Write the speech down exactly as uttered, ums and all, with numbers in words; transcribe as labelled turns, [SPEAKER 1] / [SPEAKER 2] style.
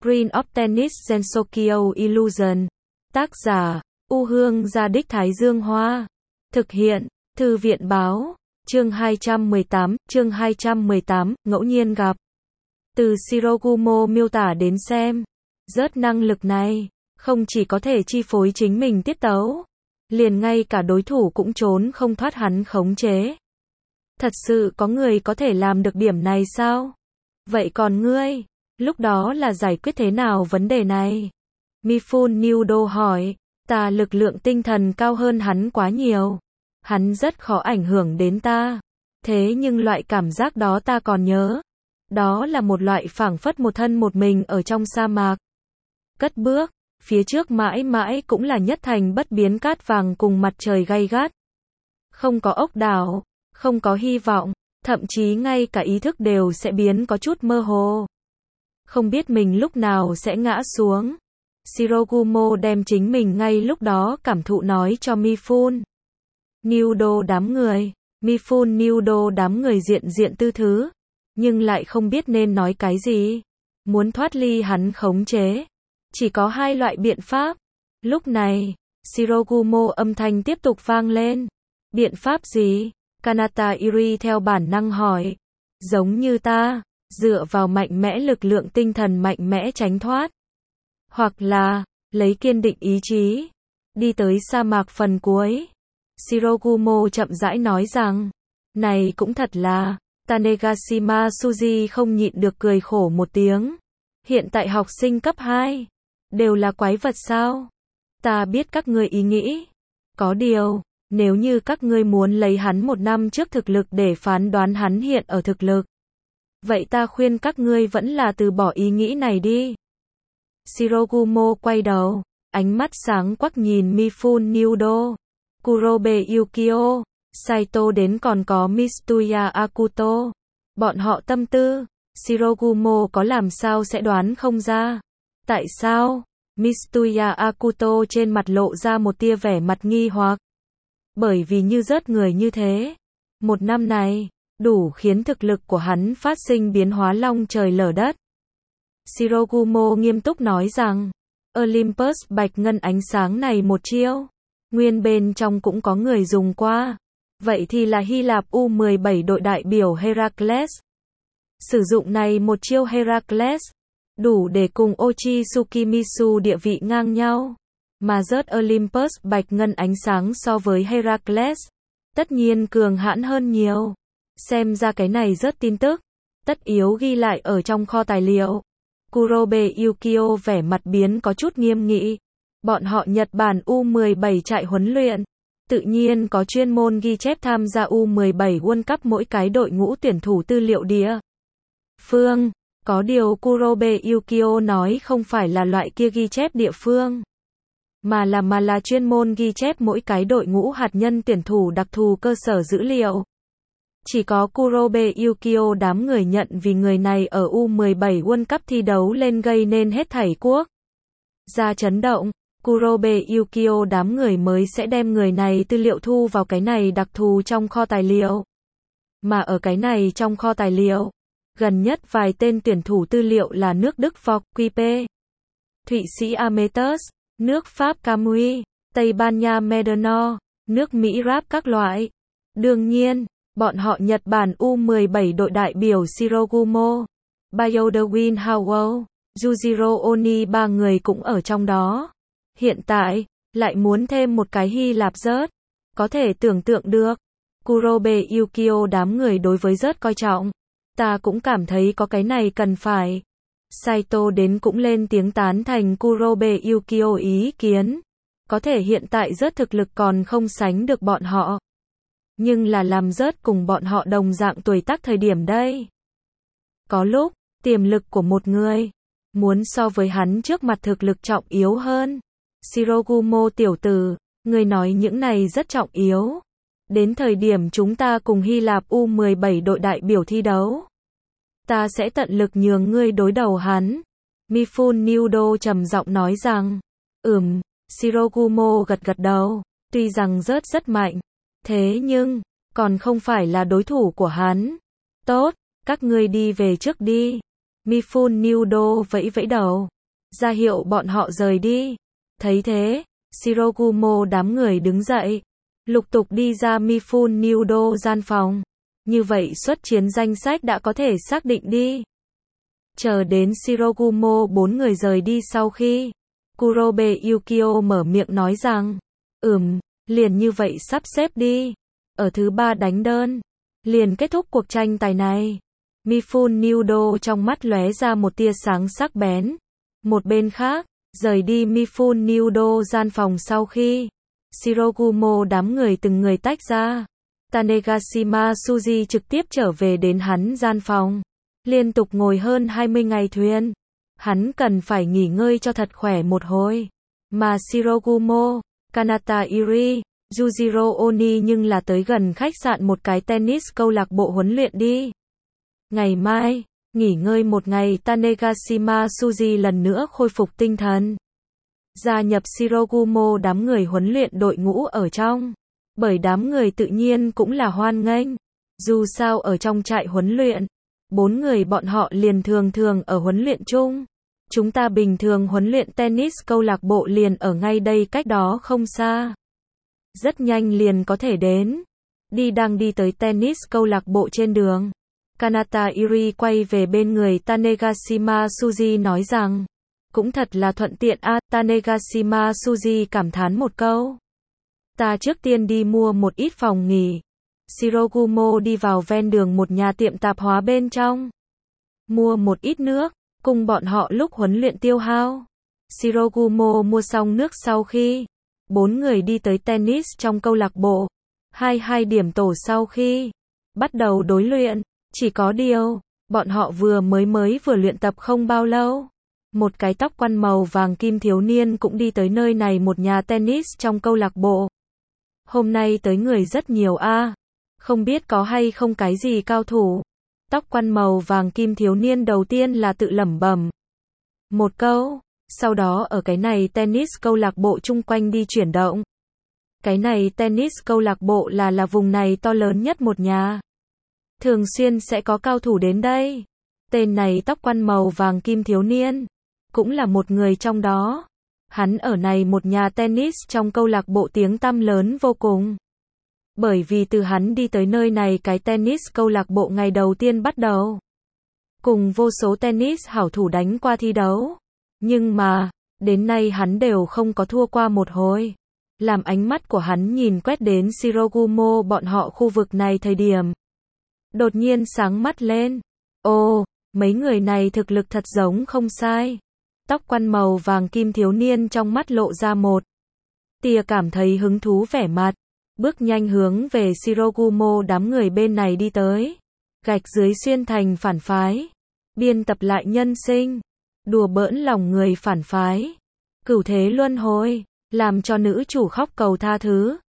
[SPEAKER 1] Screen of Tennis Gensokyo Illusion. Tác giả, U Hương Gia Đích Thái Dương Hoa. Thực hiện, Thư viện Báo. Chương hai trăm mười tám, chương hai trăm mười tám, ngẫu nhiên gặp. Từ Shirogumo miêu tả đến xem, rớt năng lực này, không chỉ có thể chi phối chính mình tiết tấu, liền ngay cả đối thủ cũng trốn không thoát hắn khống chế. Thật sự có người có thể làm được điểm này sao? Vậy còn ngươi, lúc đó là giải quyết thế nào vấn đề này? Mifune Nudo hỏi, ta lực lượng tinh thần cao hơn hắn quá nhiều. Hắn rất khó ảnh hưởng đến ta. Thế nhưng loại cảm giác đó ta còn nhớ. Đó là một loại phảng phất một thân một mình ở trong sa mạc. Cất bước, phía trước mãi mãi cũng là nhất thành bất biến cát vàng cùng mặt trời gay gắt. Không có ốc đảo, không có hy vọng, thậm chí ngay cả ý thức đều sẽ biến có chút mơ hồ. Không biết mình lúc nào sẽ ngã xuống. Shirogumo đem chính mình ngay lúc đó cảm thụ nói cho Mifune Nudo đám người. Mifune Nudo đám người diện diện tư thứ, nhưng lại không biết nên nói cái gì. Muốn thoát ly hắn khống chế, chỉ có hai loại biện pháp. Lúc này, Shirogumo âm thanh tiếp tục vang lên. Biện pháp gì? Kanata Iri theo bản năng hỏi. Giống như ta, dựa vào mạnh mẽ lực lượng tinh thần mạnh mẽ tránh thoát. Hoặc là, lấy kiên định ý chí, đi tới sa mạc phần cuối. Shirogumo chậm rãi nói rằng, này cũng thật là, Tanegashima Suji không nhịn được cười khổ một tiếng. Hiện tại học sinh cấp hai, đều là quái vật sao? Ta biết các ngươi ý nghĩ. Có điều, nếu như các ngươi muốn lấy hắn một năm trước thực lực để phán đoán hắn hiện ở thực lực, vậy ta khuyên các ngươi vẫn là từ bỏ ý nghĩ này đi. Shirogumo quay đầu, ánh mắt sáng quắc nhìn Mifune Nudo, Kurobe Yukio, Saito đến còn có Mitsuya Akuto. Bọn họ tâm tư, Shirogumo có làm sao sẽ đoán không ra. Tại sao? Mitsuya Akuto trên mặt lộ ra một tia vẻ mặt nghi hoặc. Bởi vì như rớt người như thế, một năm này, đủ khiến thực lực của hắn phát sinh biến hóa long trời lở đất. Shirogumo nghiêm túc nói rằng, Olympus bạch ngân ánh sáng này một chiêu, nguyên bên trong cũng có người dùng qua. Vậy thì là Hy Lạp U mười bảy đội đại biểu Heracles. Sử dụng này một chiêu Heracles, đủ để cùng Ochi Tsukimisu địa vị ngang nhau. Mà rớt Olympus bạch ngân ánh sáng so với Heracles, tất nhiên cường hãn hơn nhiều. Xem ra cái này rất tin tức, tất yếu ghi lại ở trong kho tài liệu. Kurobe Yukio vẻ mặt biến có chút nghiêm nghị. Bọn họ Nhật Bản U mười bảy trại huấn luyện, tự nhiên có chuyên môn ghi chép tham gia U mười bảy World Cup mỗi cái đội ngũ tuyển thủ tư liệu địa phương. Có điều Kurobe Yukio nói không phải là loại kia ghi chép địa phương, mà là mà là chuyên môn ghi chép mỗi cái đội ngũ hạt nhân tuyển thủ đặc thù cơ sở dữ liệu. Chỉ có Kurobe Yukio đám người nhận vì người này ở U mười bảy World Cup thi đấu lên gây nên hết thảy quốc gia chấn động. Kurobe Yukio đám người mới sẽ đem người này tư liệu thu vào cái này đặc thù trong kho tài liệu. Mà ở cái này trong kho tài liệu, gần nhất vài tên tuyển thủ tư liệu là nước Đức Vogt quy pê, Thụy Sĩ Ametus, nước Pháp Camui, Tây Ban Nha Medenor, nước Mỹ Rap các loại. Đương nhiên, bọn họ Nhật Bản U mười bảy đội đại biểu Shirogumo, Bayodewin Howell, Yujiro Oni ba người cũng ở trong đó. Hiện tại, lại muốn thêm một cái Hy Lạp rớt. Có thể tưởng tượng được, Kurobe Yukio đám người đối với rớt coi trọng. Ta cũng cảm thấy có cái này cần phải. Saito đến cũng lên tiếng tán thành Kurobe Yukio ý kiến. Có thể hiện tại rớt thực lực còn không sánh được bọn họ. Nhưng là làm rớt cùng bọn họ đồng dạng tuổi tác thời điểm đây. Có lúc, tiềm lực của một người, muốn so với hắn trước mặt thực lực trọng yếu hơn. Shirogumo tiểu tử, người nói những này rất trọng yếu. Đến thời điểm chúng ta cùng Hy Lạp U mười bảy đội đại biểu thi đấu, ta sẽ tận lực nhường ngươi đối đầu hắn. Mifune Nudo trầm giọng nói rằng, ừm, Shirogumo gật gật đầu, tuy rằng rớt rất mạnh, thế nhưng, còn không phải là đối thủ của hắn. Tốt, các ngươi đi về trước đi. Mifune Nudo vẫy vẫy đầu. ra hiệu bọn họ rời đi. Thấy thế, Shirogumo đám người đứng dậy, lục tục đi ra Mifune Nudo gian phòng. Như vậy xuất chiến danh sách đã có thể xác định đi. Chờ đến Shirogumo bốn người rời đi sau khi, Kurobe Yukio mở miệng nói rằng, ừm, liền như vậy sắp xếp đi. Ở thứ ba đánh đơn, liền kết thúc cuộc tranh tài này. Mifune Nudo trong mắt lóe ra một tia sáng sắc bén. Một bên khác, rời đi Mifune Nudo gian phòng sau khi, Shirogumo đám người từng người tách ra. Tanegashima Suji trực tiếp trở về đến hắn gian phòng. Liên tục ngồi hơn hai mươi ngày thuyền. Hắn cần phải nghỉ ngơi cho thật khỏe một hồi. Mà Shirogumo, Kanata Iri, Yujiro Oni nhưng là tới gần khách sạn một cái tennis câu lạc bộ huấn luyện đi. Ngày mai, nghỉ ngơi một ngày Tanegashima Suji lần nữa khôi phục tinh thần. Gia nhập Shirogumo đám người huấn luyện đội ngũ ở trong. Bởi đám người tự nhiên cũng là hoan nghênh. Dù sao ở trong trại huấn luyện, bốn người bọn họ liền thường thường ở huấn luyện chung. Chúng ta bình thường huấn luyện tennis câu lạc bộ liền ở ngay đây cách đó không xa. Rất nhanh liền có thể đến. Đi đang đi tới tennis câu lạc bộ trên đường. Kanata Iri quay về bên người Tanegashima Suji nói rằng, cũng thật là thuận tiện a. À, Tanegashima Suji cảm thán một câu. Ta trước tiên đi mua một ít phòng nghỉ. Shirogumo đi vào ven đường một nhà tiệm tạp hóa bên trong. Mua một ít nước, cùng bọn họ lúc huấn luyện tiêu hao. Shirogumo mua xong nước sau khi, bốn người đi tới tennis trong câu lạc bộ. Hai hai điểm tổ sau khi, bắt đầu đối luyện. Chỉ có điều, bọn họ vừa mới mới vừa luyện tập không bao lâu. Một cái tóc quăn màu vàng kim thiếu niên cũng đi tới nơi này một nhà tennis trong câu lạc bộ. Hôm nay tới người rất nhiều a, à. Không biết có hay không cái gì cao thủ. Tóc quăn màu vàng kim thiếu niên đầu tiên là tự lẩm bẩm một câu, sau đó ở cái này tennis câu lạc bộ chung quanh đi chuyển động. Cái này tennis câu lạc bộ là là vùng này to lớn nhất một nhà. Thường xuyên sẽ có cao thủ đến đây. Tên này tóc quăn màu vàng kim thiếu niên, cũng là một người trong đó. Hắn ở này một nhà tennis trong câu lạc bộ tiếng tăm lớn vô cùng. Bởi vì từ hắn đi tới nơi này cái tennis câu lạc bộ ngày đầu tiên bắt đầu. Cùng vô số tennis hảo thủ đánh qua thi đấu. Nhưng mà, đến nay hắn đều không có thua qua một hồi. Làm ánh mắt của hắn nhìn quét đến Shirogumo bọn họ khu vực này thời điểm. Đột nhiên sáng mắt lên. Ồ, mấy người này thực lực thật giống không sai. Tóc quăn màu vàng kim thiếu niên trong mắt lộ ra một tia cảm thấy hứng thú vẻ mặt. Bước nhanh hướng về Shirogumo đám người bên này đi tới. Gạch dưới xuyên thành phản phái. Biên tập lại nhân sinh. Đùa bỡn lòng người phản phái. Cửu thế luân hồi. Làm cho nữ chủ khóc cầu tha thứ.